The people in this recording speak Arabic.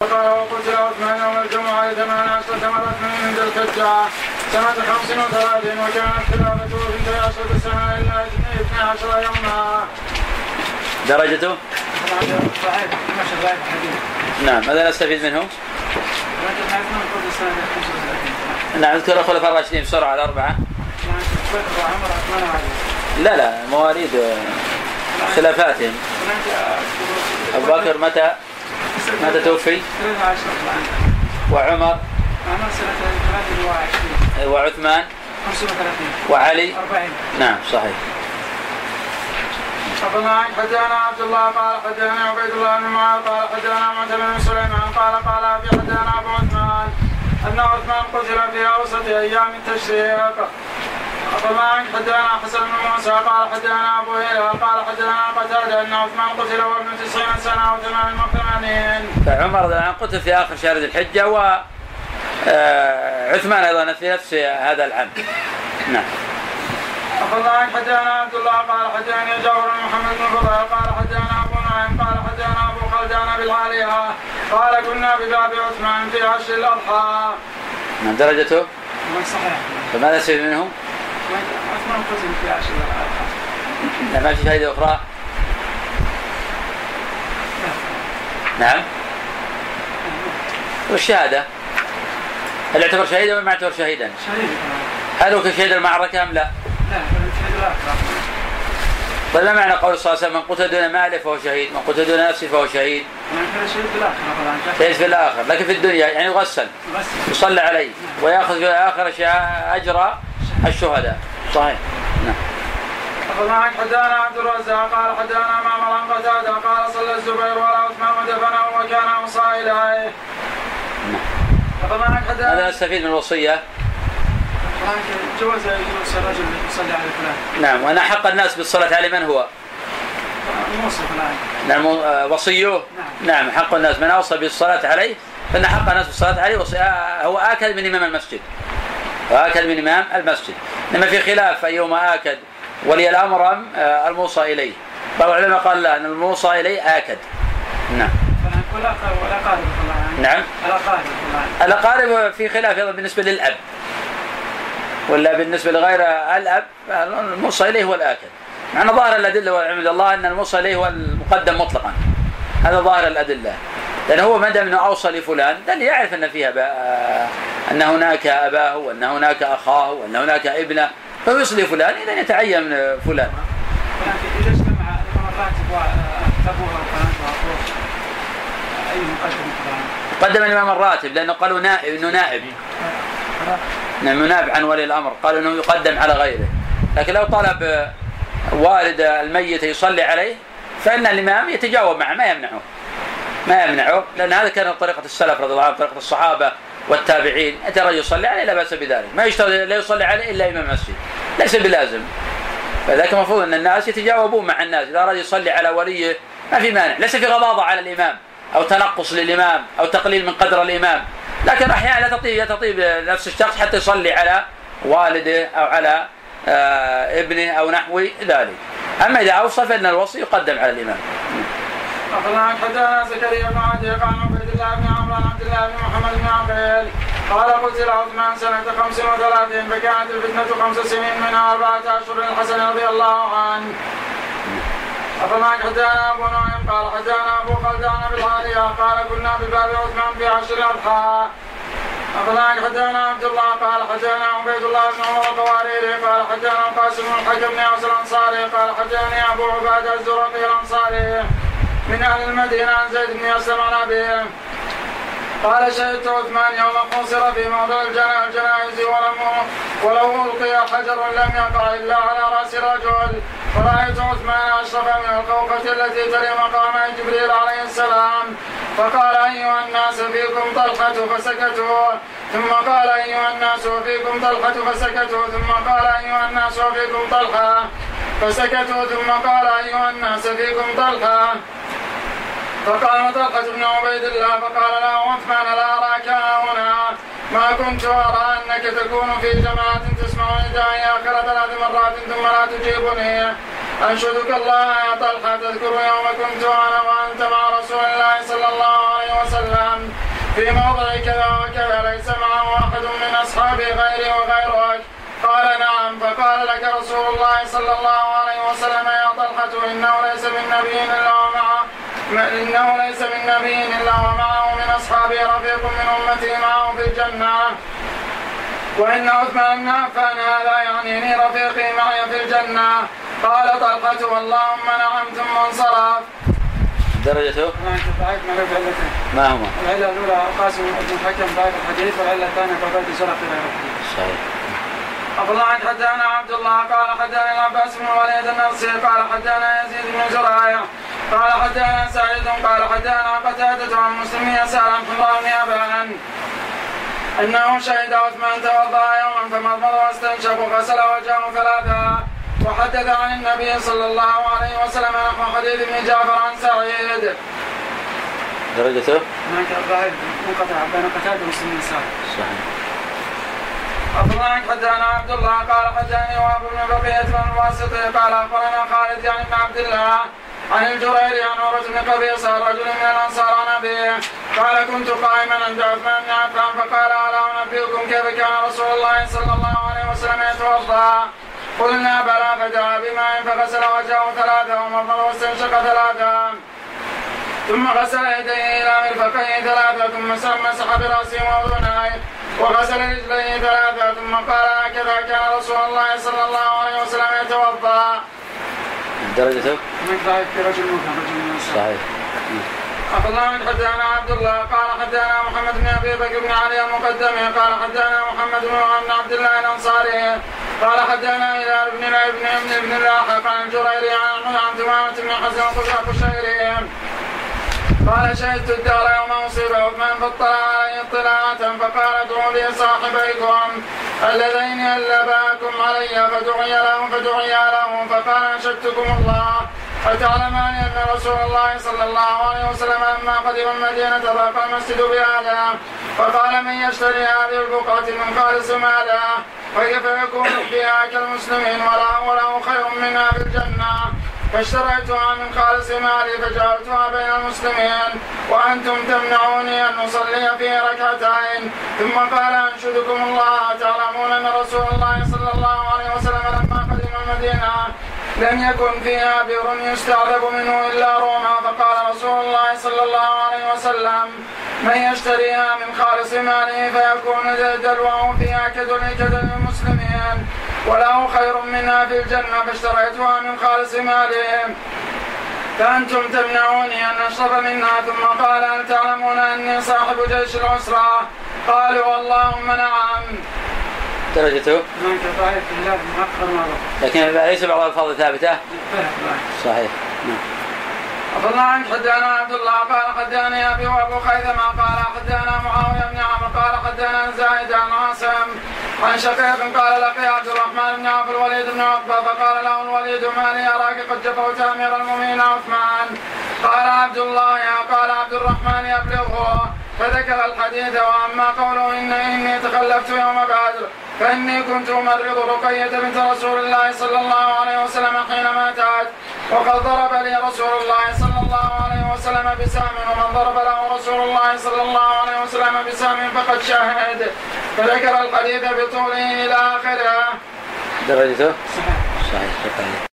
قال وقتل عثمان يوم الجمعة 18 مرة من عند الحجة سنة 35 وكانت خلافته 12 سنة إلا 12 يوما. درجته؟ نعم. ماذا نستفيد منه؟ نعم. اذكر الخلفاء الراشدين بسرعة الأربعة. لا مواريد خلافاتهم. أبو بكر متى توفي؟ وعمر وعثمان وعلي. نعم صحيح. حدثنا عبد الله قال حدثنا عبيد الله بن معاذ قال حدثنا معتمر بن سليمان قال في حدثنا ابو عثمان ان عثمان قتل في اوسط ايام التشريق. حدثنا حسن بن موسى قال حدثنا ابو هريره قال حدثنا قتاده ان عثمان قتل وابن 90 سنه و88. فعمر قتل في اخر شهر ذي الحجه وعثمان ايضا في نفس هذا العام. نعم. حدثنا عبد الله قال حدثني جابر بن محمد بن فضيل قال حدثنا ابو نعيم قال حدثنا ابو خلدان بالعاليه قال كنا بباب عثمان في عشر الاضحى. من درجته؟ صحيح. فماذا نستفيد منه؟ عثمان قتل في عشر الاضحى. ما في فائده اخرى؟ نعم. والشهاده هل يعتبر شهيدا ولا ما يعتبر شهيدا؟ شهيد. هل هو كشهيد المعركه ام لا؟ لا شهيد الاخر. طيب ما معنى قول صلى الله عليه وسلم من قتل دون ماله فهو شهيد، من قتل دون نفسه فهو شهيد؟ شهيد في الاخر. شهيد في الاخر، لكن في الدنيا يعني يغسل يصلى عليه وياخذ في الاخر اجر الشهداء. صحيح. نعم. حدثنا عبد الرزاق قال حدثنا معمر عن قتاده قال صلى الزبير وعلى عثمان ودفنه وكان اوصى اليه. هذا نستفيد من الوصيه. جواز يوصي الرجل يصلي على فلان. نعم. وانا حق الناس بالصلاه عليه من هو؟ الموصي فلان. نعم وصيه. نعم حق الناس من اوصى بالصلاه عليه فان حق الناس بالصلاه عليه هو آكد من امام المسجد. وآكد من امام المسجد. انما في خلاف ايهما آكد ولي الامر ام الموصى اليه. بعض العلماء قال لا ان الموصى اليه آكد. نعم. نعم. الأقارب في خلاف بالنسبة للأب ولا بالنسبة لغير الأب الموصى إليه هو الآكد. مع أن ظاهر الأدلة والعلم الله أن الموصى إليه هو المقدم مطلقا. هذا ظاهر الأدلة لأن هو ما دام أنه أوصى لفلان لأن يعرف أن فيها أن هناك أباه وأن هناك أخاه وأن هناك ابنه فيوصي لفلان إذا يتعين فلان. إذا اجتمع الراتب وأبوها قدم الإمام الراتب لأنه قالوا إنه نائب. نعم نائب عن ولي الأمر قالوا إنه يقدم على غيره. لكن لو طلب والد الميت يصلي عليه فإن الإمام يتجاوب معه ما يمنعه لأن هذا كان طريقة السلف رضي الله عنهم طريقة الصحابة والتابعين. أتى رجل يصلي عليه لا بأس بذلك ما يشترط لا يصلي عليه إلا إمام المسجد ليس بلازم. فذلك المفروض أن الناس يتجاوبون مع الناس. إذا أراد يصلي على وليه ما في مانع ليس في غضاضة على الإمام أو تنقص للإمام أو تقليل من قدر الإمام. لكن أحيانا لا تطيب نفس الشخص حتى يصلي على والده أو على ابنه أو نحو ذلك. أما إذا أوصى فإن الوصي يقدم على الإمام. حدثنا زكريا بن عدي قال عبيد الله بن عمرو عن عبد الله بن محمد بن عقيل قال قتل عثمان سنة 35 فكانت الفتنة 5 سنين منها 4 أشهر للحسن رضي الله عنه. حدثنا ابو نعيم قال حدثنا ابو خلدان بالعاليه قال كنا بباب عثمان في عشر الاضحى. حدثنا عبد الله قال حدثنا عبيد الله بن عمر القواريري قال حدثنا القاسم بن الحكم بن اوس الانصاري قال حدثني ابو عباده الزرقي الانصاري من اهل المدينه عن زيد بن اسلم عن ابيه قال شهدت عثمان يوم قصر في موضع الجنائز ولو ألقي حجر لم يقع إلا على رأس رجل فرأيت عثمان أشرف من القوقة التي تلي مقام جبريل عليه السلام فقال أيها الناس فيكم طلحة فسكتوا ثم قال أيها الناس وفيكم طلحة فسكتوا ثم قال أيها الناس وفيكم طلحة فسكتوا ثم قال أيها الناس فيكم طلحة فقام طلحة بن عبيد الله فقال له عثمان لا أراك هنا ما كنت أرى أنك تكون في جماعة تسمع ندائي آخر 3 مرات ثم لا تجيبني أنشدك الله يا طلحة تذكر يوم كنت أنا وأنت مع رسول الله صلى الله عليه وسلم في موضع كذا وكذا ليس معه أحد من أصحابي غيري وغيرك؟ قال نعم. فقال لك رسول الله صلى الله عليه وسلم يا طلحة إنه ليس من نبي إلا ومعه من أصحابه رفيق من أمتي معه في الجنة، وإن عثمان بن عفان هذا يعنيني رفيقي معي في الجنة. قال طلحة واللهم نعم ثم انصرف. درجته؟ ما هما؟ العلة الأولى قاسم بن الحكم ضعيف الحديث، والعلة الثانية قبيل زرق إلى صحيح. أفضل عن حدثنا عبد الله قال حدثنا العباس بن الوليد النصري قال حدثنا يزيد بن زريع قال حدثنا سعيد قال حدثنا قتادة عن مسلم يسأل عن حمراء بن أبان أنه شهد عثمان توضأ يوما فمضمض واستنشق وغسل وجهه ثلاثا. وحدث عن النبي صلى الله عليه وسلم نحو حديث ابن جعفر عن سعيد. درجته؟ هناك ظاهر منقطع بين قتادة ومسلم يسأل. صحيح. أخبرنا حدثنا عبد الله قال حدثني وهب بن بقية بن الواسطي قال أخبرنا خالد يعني بن عبد الله عن الجريري عن عروة بن قبيصة رجل من الأنصار عن أبيه قال كنت قائما عند عثمان بن عفان فقال ألا أنبئكم كيف كان رسول الله صلى الله عليه وسلم يتوضأ؟ قلنا بلى. فدعا بماء فغسل وجهه ثلاثة ومضمض واستنشق ثلاثة ثم غسل يديه إلى مرفقيه ثلاثة ثم مسح برأسه وأذنيه وغسل رجليه ثلاثة ثم قال هكذا كان رسول الله صلى الله عليه وسلم يتوضأ. درجته؟ في رجل مفهم. صحيح. أخبرنا من حدثنا عبد الله قال حدثنا محمد بن أبي بكر بن علي المقدمي قال حدثنا محمد بن عبد الله الأنصاري قال حدثنا إلى ابن اللاحق عن الجريري عن ثمامة بن حزن القشيري قال شهدت الدار يوم أصيب عثمان فاطلع عليه اطلاعة فقال ادعوا لي صاحبيكم اللذين ألباكم علي فدعي له فقال أنشدتكم الله فتعلمان أن رسول الله صلى الله عليه وسلم لما قدم المدينة ضاق المسجد بأهله فقال من يشتري هذه البقعة من خالص ماله وكيف يكون فيها كالمسلمين وله خير منها في الجنة؟ فاشتريتها من خالص مالي فجعلتها بين المسلمين وأنتم تمنعوني أن أصلي فيه ركعتين. ثم قال أنشدكم الله تعلمون أن رسول الله صلى الله عليه وسلم لما قدم المدينة لم يكن فيها بئر يستعذب منه إلا روما فقال رسول الله صلى الله عليه وسلم من يشتريها من خالص ماله فيكون دلوه فيها كدل المسلمين وله خير منها في الجنة فاشتريتها من خالص مالهم فأنتم تمنعوني أن أشرب منها. ثم قال هل تعلمون أني صاحب جيش العسرة؟ قالوا اللهم نعم. درجته؟ لكن ليس بعض الألفاظ ثابتة؟ صحيح. أفضل عنك حدثنا عبد الله قال حدثني أبي وأبو خيثمة قال حدثنا معاوية بن عمرو قال حدثنا زايد عن عاصم عن شقيق قال لقي عبد الرحمن بن عوف الوليد بن عقبة فقال له الوليد ما لي أراك قد جفوت أمير المؤمنين عثمان؟ قال عبد الله قال عبد الرحمن يبلغه فذكر الحديث. وأما قوله إني تخلفت يوم بدر فإني كنت أمرض رقية بنت رسول الله صلى الله عليه وسلم حين ماتت وقد ضرب لي رسول الله صلى الله عليه وسلم بسهم ومن ضرب له رسول الله صلى الله عليه وسلم بسهم فقد شهد. فذكر الحديث بطوله إلى آخره. درجته؟ صحيح.